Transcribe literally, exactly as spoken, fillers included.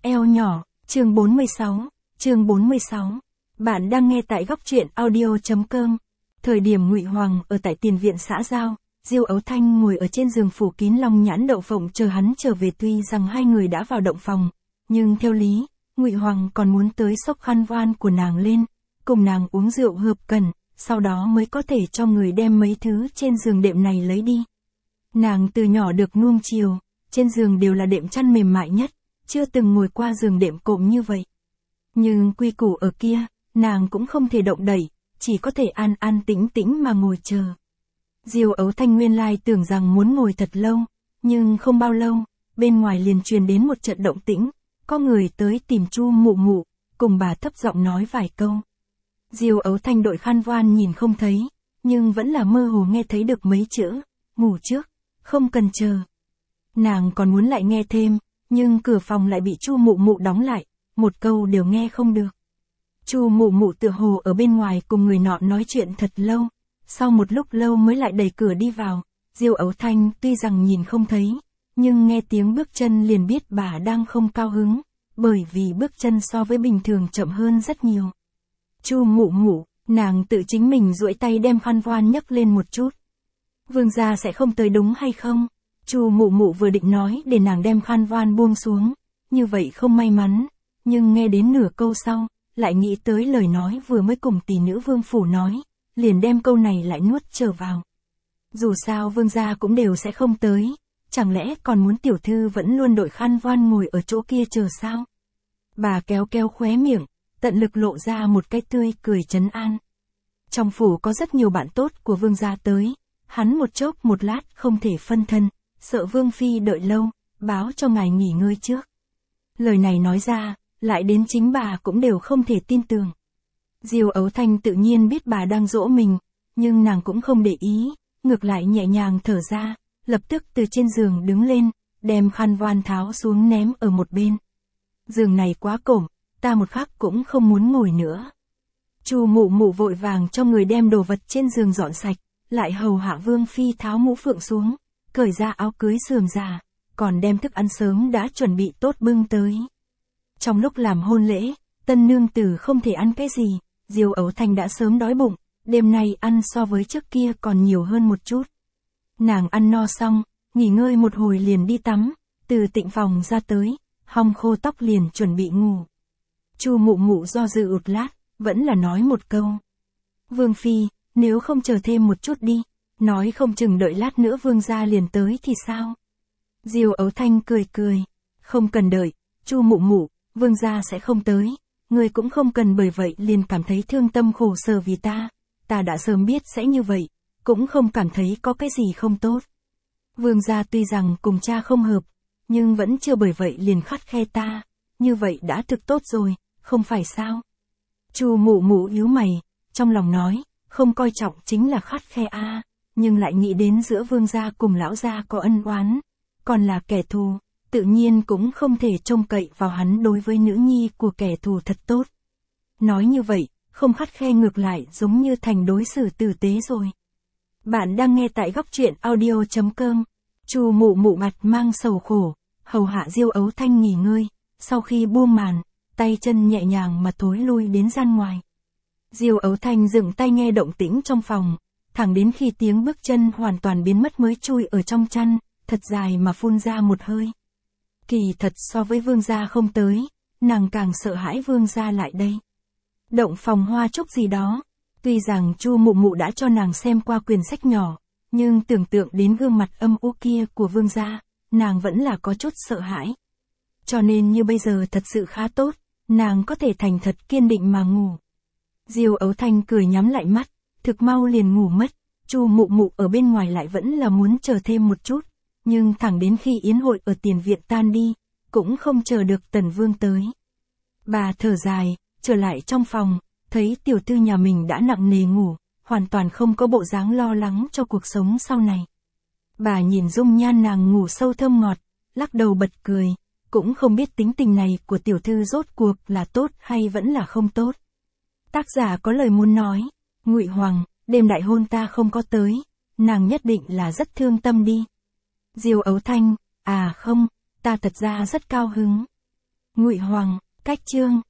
Eo nhỏ, chương bốn mươi sáu, chương bốn mươi sáu. Bạn đang nghe tại góc truyện audio chấm com. Thời điểm Ngụy Hoàng ở tại tiền viện xã Giao, Diêu Ấu Thanh ngồi ở trên giường phủ kín long nhãn đậu phộng chờ hắn trở về, tuy rằng hai người đã vào động phòng, nhưng theo lý, Ngụy Hoàng còn muốn tới xốc khăn voan của nàng lên, cùng nàng uống rượu hợp cần, sau đó mới có thể cho người đem mấy thứ trên giường đệm này lấy đi. Nàng từ nhỏ được nuông chiều, trên giường đều là đệm chăn mềm mại nhất, chưa từng ngồi qua giường đệm cộm như vậy. Nhưng quy củ ở kia, nàng cũng không thể động đẩy, chỉ có thể an an tĩnh tĩnh mà ngồi chờ. Diêu Ấu Thanh nguyên lai tưởng rằng muốn ngồi thật lâu, nhưng không bao lâu, bên ngoài liền truyền đến một trận động tĩnh, có người tới tìm Chu Mụ Mụ, cùng bà thấp giọng nói vài câu. Diêu Ấu Thanh đội khăn voan nhìn không thấy, nhưng vẫn là mơ hồ nghe thấy được mấy chữ, ngủ trước, không cần chờ. Nàng còn muốn lại nghe thêm, nhưng cửa phòng lại bị Chu Mụ Mụ đóng lại, một câu đều nghe không được. Chu Mụ Mụ tựa hồ ở bên ngoài cùng người nọ nói chuyện thật lâu, sau một lúc lâu mới lại đẩy cửa đi vào. Diêu Ấu Thanh tuy rằng nhìn không thấy, nhưng nghe tiếng bước chân liền biết bà đang không cao hứng, bởi vì bước chân so với bình thường chậm hơn rất nhiều. Chu Mụ Mụ, nàng tự chính mình duỗi tay đem khăn voan nhấc lên một chút. Vương gia sẽ không tới đúng hay không? Chu Mụ Mụ vừa định nói để nàng đem khăn voan buông xuống, như vậy không may mắn, nhưng nghe đến nửa câu sau, lại nghĩ tới lời nói vừa mới cùng tỷ nữ vương phủ nói, liền đem câu này lại nuốt trở vào. Dù sao vương gia cũng đều sẽ không tới, chẳng lẽ còn muốn tiểu thư vẫn luôn đội khăn voan ngồi ở chỗ kia chờ sao? Bà kéo kéo khóe miệng, tận lực lộ ra một cái tươi cười trấn an. Trong phủ có rất nhiều bạn tốt của vương gia tới, hắn một chốc một lát không thể phân thân, sợ vương phi đợi lâu, báo cho ngài nghỉ ngơi trước. Lời này nói ra, lại đến chính bà cũng đều không thể tin tưởng. Diêu Ấu Thanh tự nhiên biết bà đang dỗ mình, nhưng nàng cũng không để ý, ngược lại nhẹ nhàng thở ra, lập tức từ trên giường đứng lên, đem khăn voan tháo xuống ném ở một bên. Giường này quá cổm, ta một khắc cũng không muốn ngồi nữa. Chu Mụ Mụ vội vàng cho người đem đồ vật trên giường dọn sạch, lại hầu hạ vương phi tháo mũ phượng xuống, cởi ra áo cưới sườn già, còn đem thức ăn sớm đã chuẩn bị tốt bưng tới. Trong lúc làm hôn lễ, tân nương tử không thể ăn cái gì, Diêu Ấu Thanh đã sớm đói bụng, đêm nay ăn so với trước kia còn nhiều hơn một chút. Nàng ăn no xong, nghỉ ngơi một hồi liền đi tắm, từ tịnh phòng ra tới, hong khô tóc liền chuẩn bị ngủ. Chu Mụ Mụ do dự một lát, vẫn là nói một câu. Vương phi, nếu không chờ thêm một chút đi, nói không chừng đợi lát nữa vương gia liền tới thì sao? Diêu Ấu Thanh cười cười, không cần đợi, Chu Mụ Mụ, vương gia sẽ không tới, người cũng không cần bởi vậy liền cảm thấy thương tâm khổ sở vì ta, ta đã sớm biết sẽ như vậy, cũng không cảm thấy có cái gì không tốt. Vương gia tuy rằng cùng cha không hợp, nhưng vẫn chưa bởi vậy liền khắt khe ta, như vậy đã thực tốt rồi, không phải sao? Chu Mụ Mụ yếu mày, trong lòng nói, không coi trọng chính là khắt khe a, nhưng lại nghĩ đến giữa vương gia cùng lão gia có ân oán, còn là kẻ thù, tự nhiên cũng không thể trông cậy vào hắn đối với nữ nhi của kẻ thù thật tốt. Nói như vậy, không khắt khe ngược lại giống như thành đối xử tử tế rồi. Bạn đang nghe tại góc truyện audio chấm com. Chu Mụ Mụ mặt mang sầu khổ, hầu hạ Diêu Ấu Thanh nghỉ ngơi, sau khi buông màn, tay chân nhẹ nhàng mà thối lui đến gian ngoài. Diêu Ấu Thanh dựng tay nghe động tĩnh trong phòng, thẳng đến khi tiếng bước chân hoàn toàn biến mất mới chui ở trong chăn, thật dài mà phun ra một hơi. Kỳ thật so với vương gia không tới, nàng càng sợ hãi vương gia lại đây. Động phòng hoa trúc gì đó, tuy rằng Chu Mụ Mụ đã cho nàng xem qua quyển sách nhỏ, nhưng tưởng tượng đến gương mặt âm u kia của vương gia, nàng vẫn là có chút sợ hãi. Cho nên như bây giờ thật sự khá tốt, nàng có thể thành thật kiên định mà ngủ. Diêu Ấu Thanh cười nhắm lại mắt, thực mau liền ngủ mất. Chu Mụ Mụ ở bên ngoài lại vẫn là muốn chờ thêm một chút, nhưng thẳng đến khi yến hội ở tiền viện tan đi, cũng không chờ được Tần Vương tới. Bà thở dài, trở lại trong phòng, thấy tiểu thư nhà mình đã nặng nề ngủ, hoàn toàn không có bộ dáng lo lắng cho cuộc sống sau này. Bà nhìn dung nhan nàng ngủ sâu thơm ngọt, lắc đầu bật cười, cũng không biết tính tình này của tiểu thư rốt cuộc là tốt hay vẫn là không tốt. Tác giả có lời muốn nói, Ngụy Hoàng, đêm đại hôn ta không có tới, nàng nhất định là rất thương tâm đi. Diêu Ấu Thanh, à không, ta thật ra rất cao hứng. Ngụy Hoàng, cách chương.